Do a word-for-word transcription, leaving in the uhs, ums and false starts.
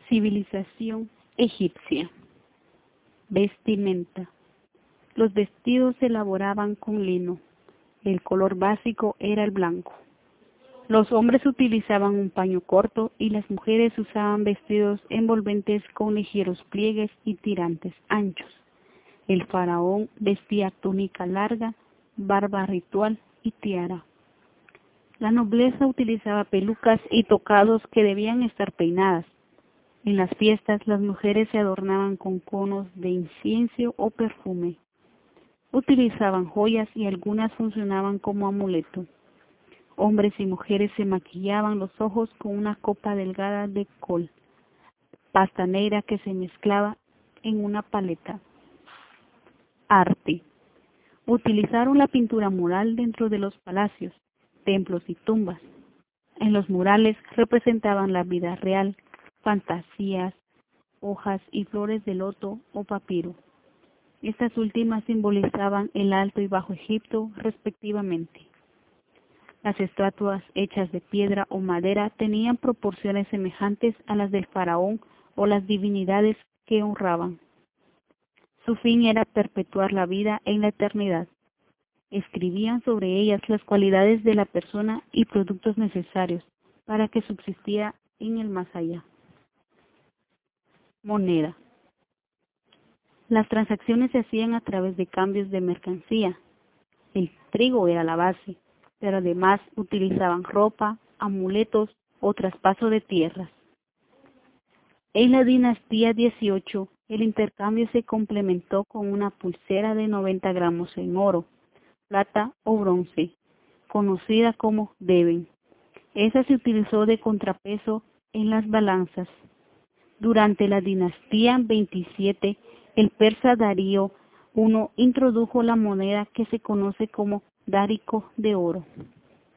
Civilización egipcia. Vestimenta. Los vestidos se elaboraban con lino. El color básico era el blanco. Los hombres utilizaban un paño corto y las mujeres usaban vestidos envolventes con ligeros pliegues y tirantes anchos. El faraón vestía túnica larga, barba ritual y tiara. La nobleza utilizaba pelucas y tocados que debían estar peinadas. En las fiestas las mujeres se adornaban con conos de incienso o perfume. Utilizaban joyas y algunas funcionaban como amuleto. Hombres y mujeres se maquillaban los ojos con una copa delgada de col, pasta negra que se mezclaba en una paleta. Arte. Utilizaron la pintura mural dentro de los palacios, templos y tumbas. En los murales representaban la vida real, fantasías, hojas y flores de loto o papiro. Estas últimas simbolizaban el Alto y Bajo Egipto respectivamente. Las estatuas hechas de piedra o madera tenían proporciones semejantes a las del faraón o las divinidades que honraban. Su fin era perpetuar la vida en la eternidad. Escribían sobre ellas las cualidades de la persona y productos necesarios para que subsistiera en el más allá. Moneda. Las transacciones se hacían a través de cambios de mercancía. El trigo era la base, pero además utilizaban ropa, amuletos o traspaso de tierras. En la dinastía dieciocho, el intercambio se complementó con una pulsera de noventa gramos en oro, plata o bronce, conocida como deben. Esa se utilizó de contrapeso en las balanzas. Durante la dinastía veintisiete, el persa Darío primero introdujo la moneda que se conoce como dárico de oro.